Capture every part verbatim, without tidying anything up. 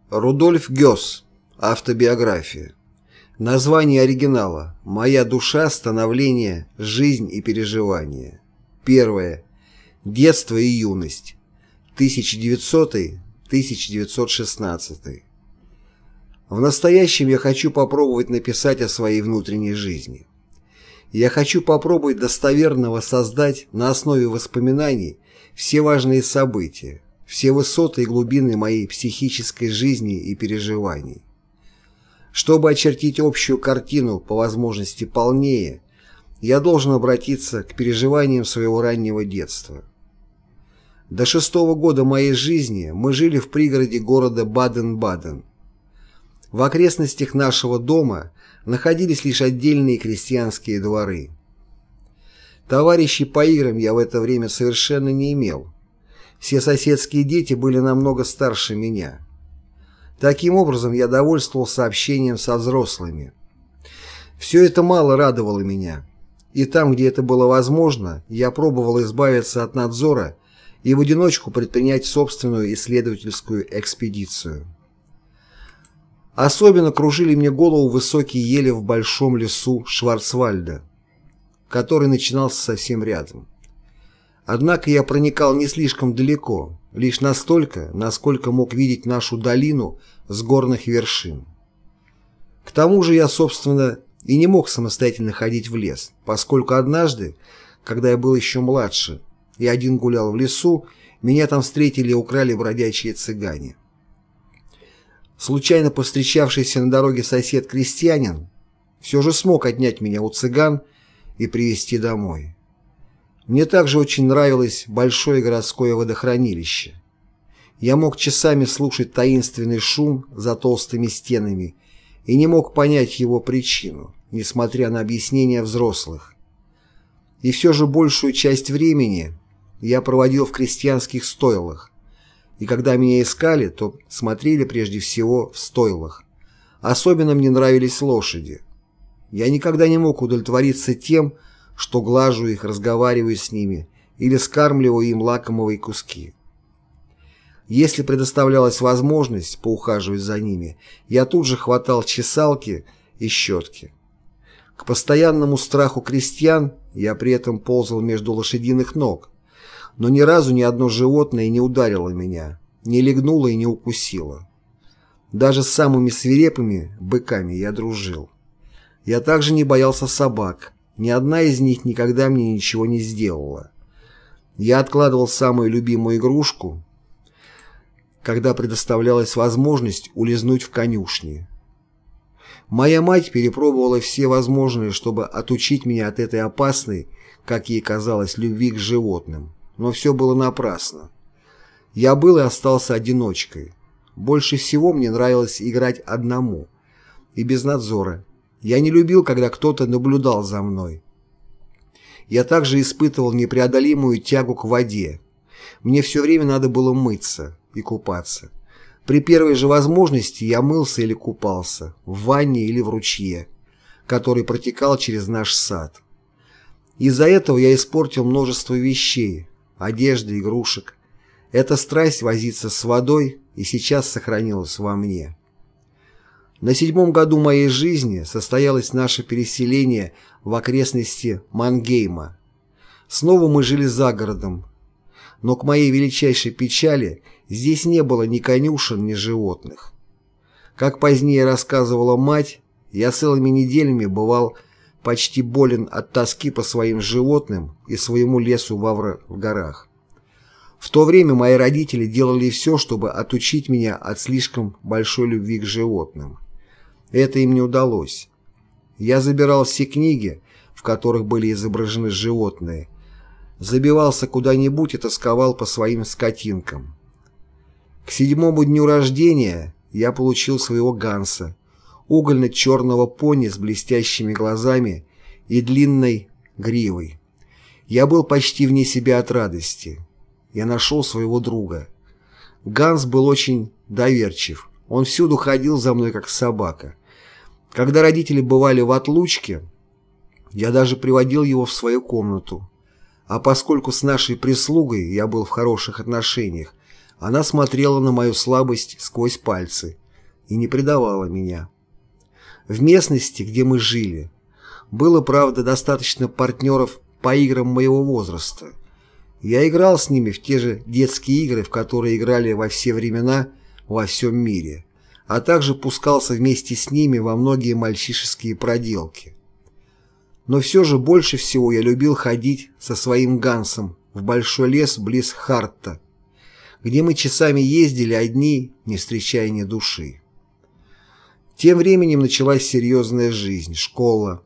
Рудольф Гёс. Автобиография. Название оригинала: «Моя душа, становление, жизнь и переживания». Первое. Детство и юность. тысяча девятисотый — тысяча девятьсот шестнадцатый. В настоящем я хочу попробовать написать о своей внутренней жизни. Я хочу попробовать достоверно воссоздать на основе воспоминаний все важные события, все высоты и глубины моей психической жизни и переживаний. Чтобы очертить общую картину по возможности полнее, я должен обратиться к переживаниям своего раннего детства. До шестого года моей жизни мы жили в пригороде города Баден-Баден. В окрестностях нашего дома находились лишь отдельные крестьянские дворы. Товарищей по играм я в это время совершенно не имел. Все соседские дети были намного старше меня. Таким образом, я довольствовался общением со взрослыми. Все это мало радовало меня, и там, где это было возможно, я пробовал избавиться от надзора и в одиночку предпринять собственную исследовательскую экспедицию. Особенно кружили мне голову высокие ели в большом лесу Шварцвальда, который начинался совсем рядом. Однако я проникал не слишком далеко, лишь настолько, насколько мог видеть нашу долину с горных вершин. К тому же я, собственно, и не мог самостоятельно ходить в лес, поскольку однажды, когда я был еще младше и один гулял в лесу, меня там встретили и украли бродячие цыгане. Случайно повстречавшийся на дороге сосед-крестьянин все же смог отнять меня у цыган и привезти домой. Мне также очень нравилось большое городское водохранилище. Я мог часами слушать таинственный шум за толстыми стенами и не мог понять его причину, несмотря на объяснения взрослых. И все же большую часть времени я проводил в крестьянских стойлах, и когда меня искали, то смотрели прежде всего в стойлах. Особенно мне нравились лошади. Я никогда не мог удовлетвориться тем, что глажу их, разговариваю с ними или скармливаю им лакомые куски. Если предоставлялась возможность поухаживать за ними, я тут же хватал чесалки и щетки. К постоянному страху крестьян я при этом ползал между лошадиных ног, но ни разу ни одно животное не ударило меня, не легнуло и не укусило. Даже с самыми свирепыми быками я дружил. Я также не боялся собак. Ни одна из них никогда мне ничего не сделала. Я откладывал самую любимую игрушку, когда предоставлялась возможность улизнуть в конюшни. Моя мать перепробовала все возможные, чтобы отучить меня от этой опасной, как ей казалось, любви к животным, но все было напрасно. Я был и остался одиночкой. Больше всего мне нравилось играть одному и без надзора. Я не любил, когда кто-то наблюдал за мной. Я также испытывал непреодолимую тягу к воде. Мне все время надо было мыться и купаться. При первой же возможности я мылся или купался, в ванне или в ручье, который протекал через наш сад. Из-за этого я испортил множество вещей, одежды, игрушек. Эта страсть возиться с водой и сейчас сохранилась во мне. На седьмом году моей жизни состоялось наше переселение в окрестности Мангейма. Снова мы жили за городом, но к моей величайшей печали здесь не было ни конюшен, ни животных. Как позднее рассказывала мать, я целыми неделями бывал почти болен от тоски по своим животным и своему лесу во вра- в горах. В то время мои родители делали все, чтобы отучить меня от слишком большой любви к животным. Это им не удалось. Я забирал все книги, в которых были изображены животные, забивался куда-нибудь и тосковал по своим скотинкам. К седьмому дню рождения я получил своего Ганса, угольно-черного пони с блестящими глазами и длинной гривой. Я был почти вне себя от радости. Я нашел своего друга. Ганс был очень доверчив. Он всюду ходил за мной, как собака. Когда родители бывали в отлучке, я даже приводил его в свою комнату. А поскольку с нашей прислугой я был в хороших отношениях, Она смотрела на мою слабость сквозь пальцы и не предавала меня. В местности, где мы жили, было, правда, достаточно партнеров по играм моего возраста. Я играл с ними в те же детские игры, в которые играли во все времена во всем мире, а также пускался вместе с ними во многие мальчишеские проделки. Но все же больше всего я любил ходить со своим Гансом в большой лес близ Хартта, где мы часами ездили одни, не встречая ни души. Тем временем началась серьезная жизнь, школа.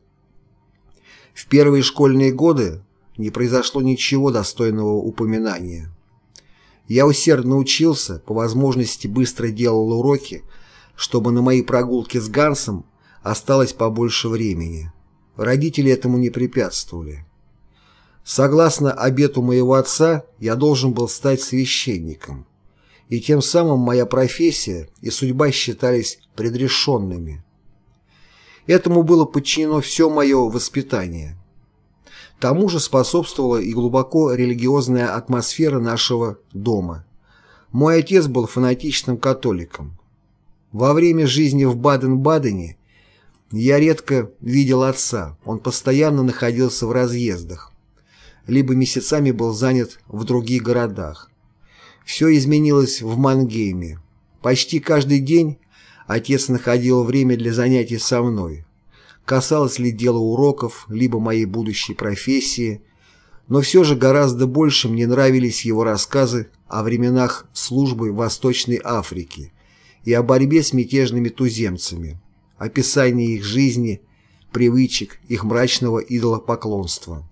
В первые школьные годы не произошло ничего достойного упоминания. Я усердно учился, по возможности быстро делал уроки, чтобы на мои прогулки с Гансом осталось побольше времени. Родители этому не препятствовали. Согласно обету моего отца, я должен был стать священником, и тем самым моя профессия и судьба считались предрешенными. Этому было подчинено все мое воспитание. Тому же способствовала и глубоко религиозная атмосфера нашего дома. Мой отец был фанатичным католиком. Во время жизни в Баден-Бадене я редко видел отца, он постоянно находился в разъездах, либо месяцами был занят в других городах. Все изменилось в Мангейме. Почти каждый день отец находил время для занятий со мной. Касалось ли дела уроков, либо моей будущей профессии, но все же гораздо больше мне нравились его рассказы о временах службы в Восточной Африке и о борьбе с мятежными туземцами, описание их жизни, привычек, их мрачного идолопоклонства.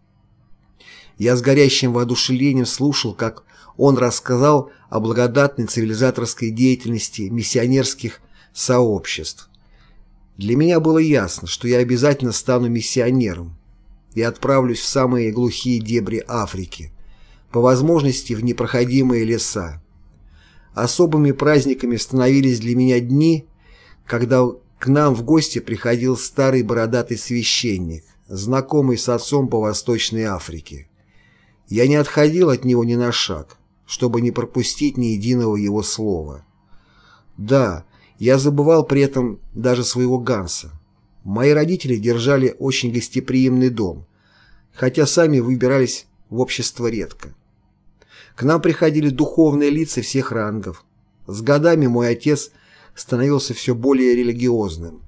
Я с горящим воодушевлением слушал, как он рассказал о благодатной цивилизаторской деятельности миссионерских сообществ. Для меня было ясно, что я обязательно стану миссионером и отправлюсь в самые глухие дебри Африки, по возможности в непроходимые леса. Особыми праздниками становились для меня дни, когда к нам в гости приходил старый бородатый священник, знакомый с отцом по Восточной Африке. Я не отходил от него ни на шаг, чтобы не пропустить ни единого его слова. Да, я забывал при этом даже своего Ганса. Мои родители держали очень гостеприимный дом, хотя сами выбирались в общество редко. К нам приходили духовные лица всех рангов. С годами мой отец становился все более религиозным.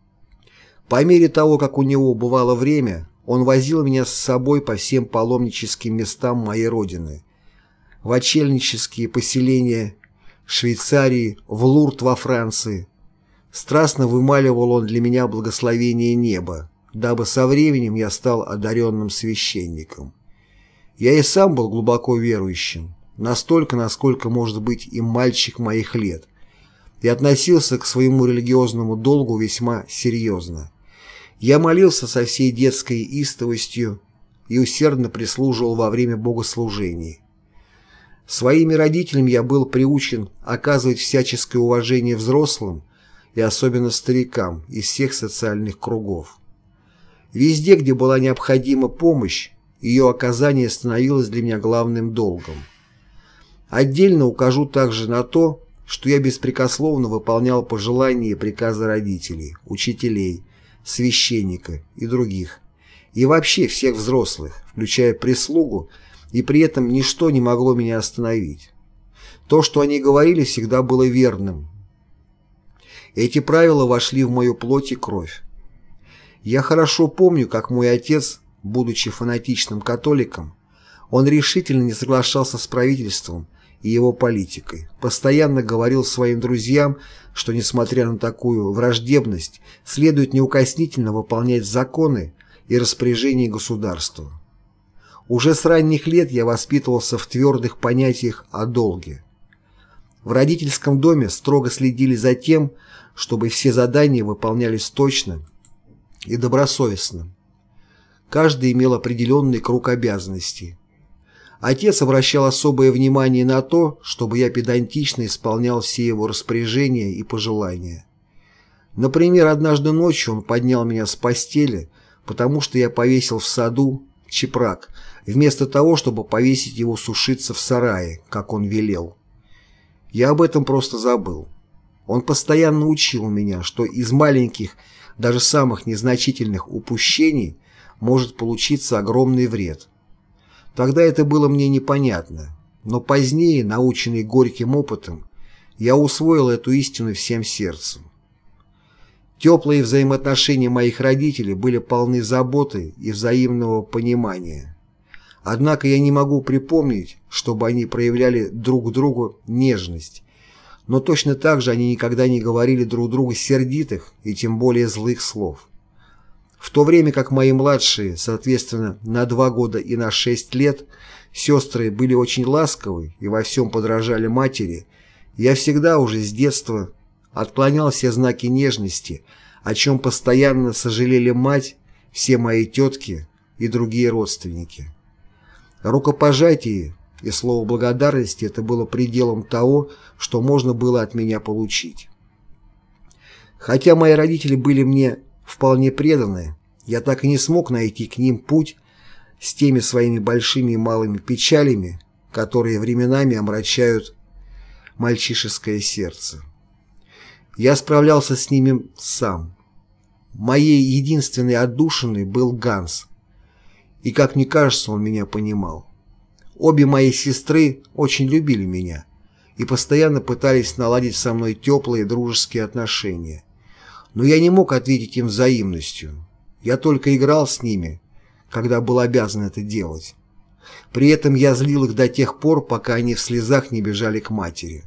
По мере того, как у него бывало время, он возил меня с собой по всем паломническим местам моей родины, в отшельнические поселения Швейцарии, в Лурд во Франции. Страстно вымаливал он для меня благословение неба, дабы со временем я стал одаренным священником. Я и сам был глубоко верующим, настолько, насколько может быть и мальчик моих лет, и относился к своему религиозному долгу весьма серьезно. Я молился со всей детской истовостью и усердно прислуживал во время богослужений. Своими родителями я был приучен оказывать всяческое уважение взрослым и особенно старикам из всех социальных кругов. Везде, где была необходима помощь, ее оказание становилось для меня главным долгом. Отдельно укажу также на то, что я беспрекословно выполнял пожелания и приказы родителей, учителей, священника и других, и вообще всех взрослых, включая прислугу, и при этом ничто не могло меня остановить. То, что они говорили, всегда было верным. Эти правила вошли в мою плоть и кровь. Я хорошо помню, как мой отец, будучи фанатичным католиком, он решительно не соглашался с правительством и его политикой, постоянно говорил своим друзьям, что, несмотря на такую враждебность, следует неукоснительно выполнять законы и распоряжения государства. Уже с ранних лет я воспитывался в твердых понятиях о долге. В родительском доме строго следили за тем, чтобы все задания выполнялись точно и добросовестно. Каждый имел определенный круг обязанностей. Отец обращал особое внимание на то, чтобы я педантично исполнял все его распоряжения и пожелания. Например, однажды ночью он поднял меня с постели, потому что я повесил в саду чепрак, вместо того, чтобы повесить его сушиться в сарае, как он велел. Я об этом просто забыл. Он постоянно учил меня, что из маленьких, даже самых незначительных упущений может получиться огромный вред. Тогда это было мне непонятно, но позднее, наученный горьким опытом, я усвоил эту истину всем сердцем. Теплые взаимоотношения моих родителей были полны заботы и взаимного понимания. Однако я не могу припомнить, чтобы они проявляли друг к другу нежность, но точно так же они никогда не говорили друг другу сердитых и тем более злых слов. В то время как мои младшие, соответственно, на два года и на шесть лет, сестры были очень ласковы и во всем подражали матери, я всегда уже с детства отклонял все знаки нежности, о чем постоянно сожалели мать, все мои тетки и другие родственники. Рукопожатие и слово благодарности — это было пределом того, что можно было от меня получить. Хотя мои родители были мне вполне преданы, я так и не смог найти к ним путь с теми своими большими и малыми печалями, которые временами омрачают мальчишеское сердце. Я справлялся с ними сам. Моей единственной отдушиной был Ганс, и, как мне кажется, он меня понимал. Обе мои сестры очень любили меня и постоянно пытались наладить со мной теплые дружеские отношения. Но я не мог ответить им взаимностью. Я только играл с ними, когда был обязан это делать. При этом я злил их до тех пор, пока они в слезах не бежали к матери.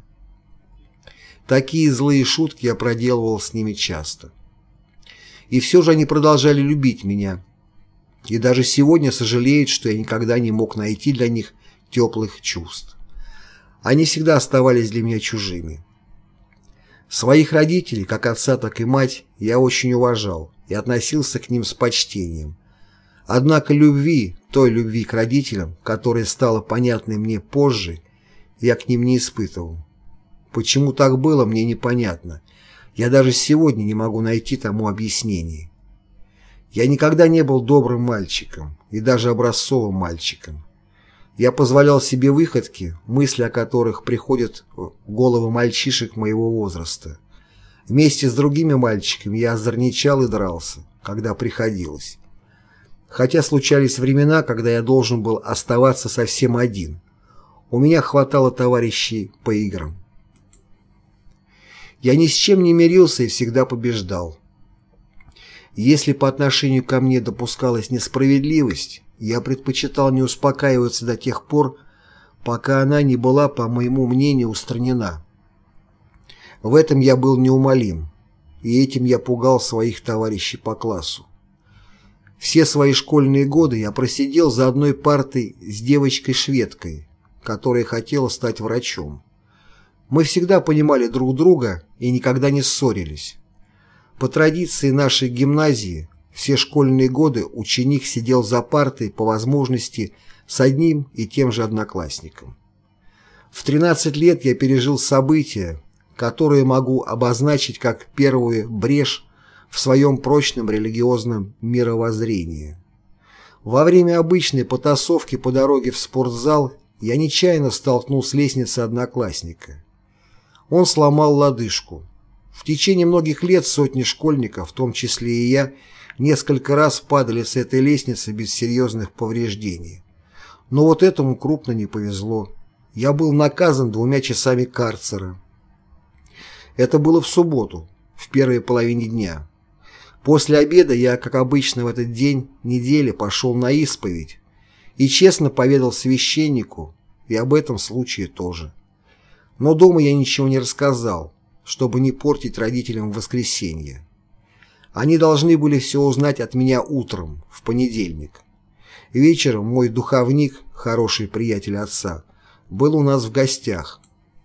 Такие злые шутки я проделывал с ними часто. И все же они продолжали любить меня. И даже сегодня сожалеют, что я никогда не мог найти для них теплых чувств. Они всегда оставались для меня чужими. Своих родителей, как отца, так и мать, я очень уважал и относился к ним с почтением. Однако любви, той любви к родителям, которая стала понятной мне позже, я к ним не испытывал. Почему так было, мне непонятно. Я даже сегодня не могу найти тому объяснение. Я никогда не был добрым мальчиком и даже образцовым мальчиком. Я позволял себе выходки, мысли о которых приходят в головы мальчишек моего возраста. Вместе с другими мальчиками я озорничал и дрался, когда приходилось. Хотя случались времена, когда я должен был оставаться совсем один. У меня хватало товарищей по играм. Я ни с чем не мирился и всегда побеждал. Если по отношению ко мне допускалась несправедливость, я предпочитал не успокаиваться до тех пор, пока она не была, по моему мнению, устранена. В этом я был неумолим, и этим я пугал своих товарищей по классу. Все свои школьные годы я просидел за одной партой с девочкой-шведкой, которая хотела стать врачом. Мы всегда понимали друг друга и никогда не ссорились. По традиции нашей гимназии, все школьные годы ученик сидел за партой по возможности с одним и тем же одноклассником. В тринадцать лет я пережил события, которые могу обозначить как первую брешь в своем прочном религиозном мировоззрении. Во время обычной потасовки по дороге в спортзал я нечаянно столкнул с лестницы одноклассника. Он сломал лодыжку. В течение многих лет сотни школьников, в том числе и я, несколько раз падали с этой лестницы без серьезных повреждений. Но вот этому крупно не повезло. Я был наказан двумя часами карцера. Это было в субботу, в первой половине дня. После обеда я, как обычно в этот день недели, пошел на исповедь и честно поведал священнику, и об этом случае тоже. Но дома я ничего не рассказал, чтобы не портить родителям воскресенье. Они должны были все узнать от меня утром, в понедельник. Вечером мой духовник, хороший приятель отца, был у нас в гостях.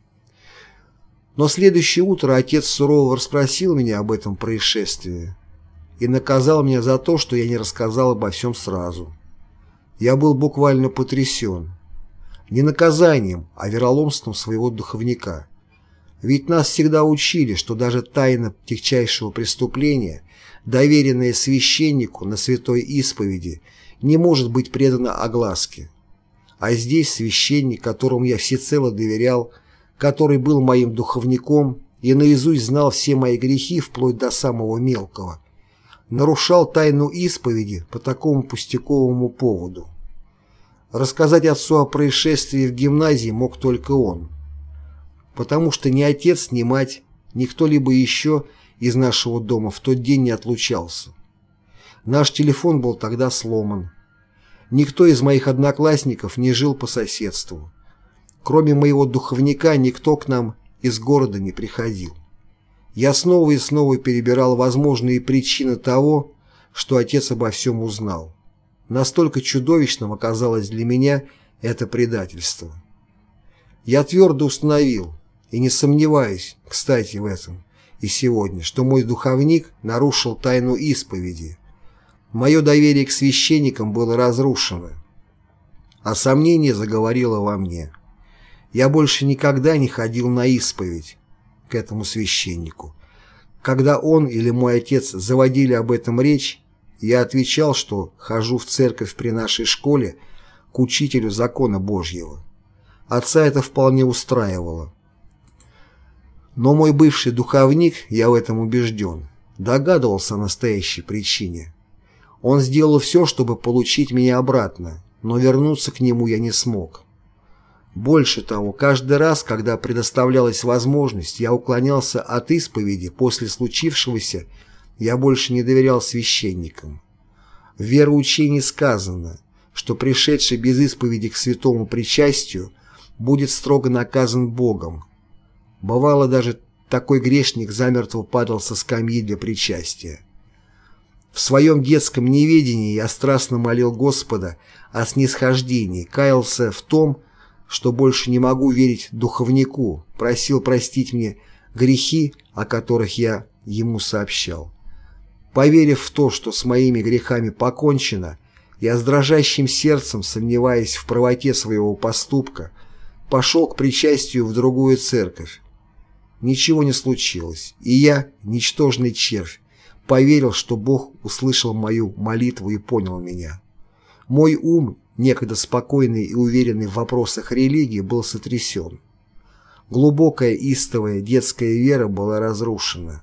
Но следующее утро отец сурово расспросил меня об этом происшествии и наказал меня за то, что я не рассказал обо всем сразу. Я был буквально потрясен. Не наказанием, а вероломством своего духовника. Ведь нас всегда учили, что даже тайна тягчайшего преступления, доверенная священнику на святой исповеди, не может быть предана огласке. А здесь священник, которому я всецело доверял, который был моим духовником и наизусть знал все мои грехи вплоть до самого мелкого, нарушал тайну исповеди по такому пустяковому поводу. Рассказать отцу о происшествии в гимназии мог только он, потому что ни отец, ни мать, ни кто-либо еще из нашего дома в тот день не отлучался. Наш телефон был тогда сломан. Никто из моих одноклассников не жил по соседству. Кроме моего духовника никто к нам из города не приходил. Я снова и снова перебирал возможные причины того, что отец обо всем узнал. Настолько чудовищным оказалось для меня это предательство. Я твердо установил, и не сомневаюсь, кстати, в этом и сегодня, что мой духовник нарушил тайну исповеди. Мое доверие к священникам было разрушено, а сомнение заговорило во мне. Я больше никогда не ходил на исповедь к этому священнику. Когда он или мой отец заводили об этом речь, я отвечал, что хожу в церковь при нашей школе к учителю закона Божьего. Отца это вполне устраивало. Но мой бывший духовник, я в этом убежден, догадывался о настоящей причине. Он сделал все, чтобы получить меня обратно, но вернуться к нему я не смог. Больше того, каждый раз, когда предоставлялась возможность, я уклонялся от исповеди. После случившегося я больше не доверял священникам. В вероучении сказано, что пришедший без исповеди к святому причастию будет строго наказан Богом. Бывало, даже такой грешник замертво падал со скамьи для причастия. В своем детском неведении я страстно молил Господа о снисхождении, каялся в том, что больше не могу верить духовнику, просил простить мне грехи, о которых я ему сообщал. Поверив в то, что с моими грехами покончено, я с дрожащим сердцем, сомневаясь в правоте своего поступка, пошел к причастию в другую церковь. Ничего не случилось, и я, ничтожный червь, поверил, что Бог услышал мою молитву и понял меня. Мой ум, некогда спокойный и уверенный в вопросах религии, был сотрясен. Глубокая истовая детская вера была разрушена.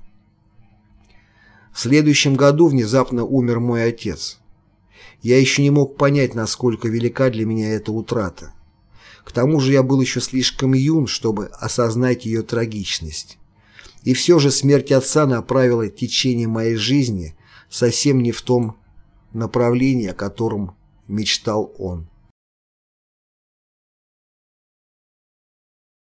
В следующем году внезапно умер мой отец. Я еще не мог понять, насколько велика для меня эта утрата. К тому же я был еще слишком юн, чтобы осознать ее трагичность. И все же смерть отца направила течение моей жизни совсем не в том направлении, о котором мечтал он.